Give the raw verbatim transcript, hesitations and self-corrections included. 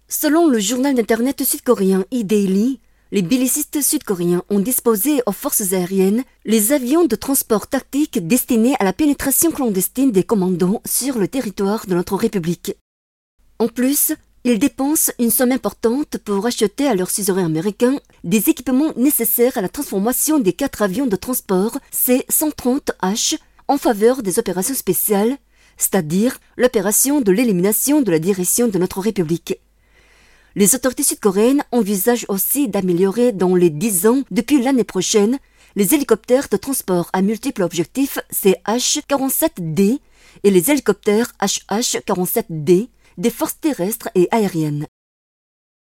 Selon le journal d'internet sud-coréen E-Daily, les bellicistes sud-coréens ont disposé aux forces aériennes les avions de transport tactique destinés à la pénétration clandestine des commandos sur le territoire de notre République. En plus, ils dépensent une somme importante pour acheter à leurs suzerains américains des équipements nécessaires à la transformation des quatre avions de transport C cent trente H en faveur des opérations spéciales, c'est-à-dire l'opération de l'élimination de la direction de notre République. Les autorités sud-coréennes envisagent aussi d'améliorer dans les dix ans depuis l'année prochaine les hélicoptères de transport à multiples objectifs C H quarante-sept D et les hélicoptères H H quarante-sept D des forces terrestres et aériennes.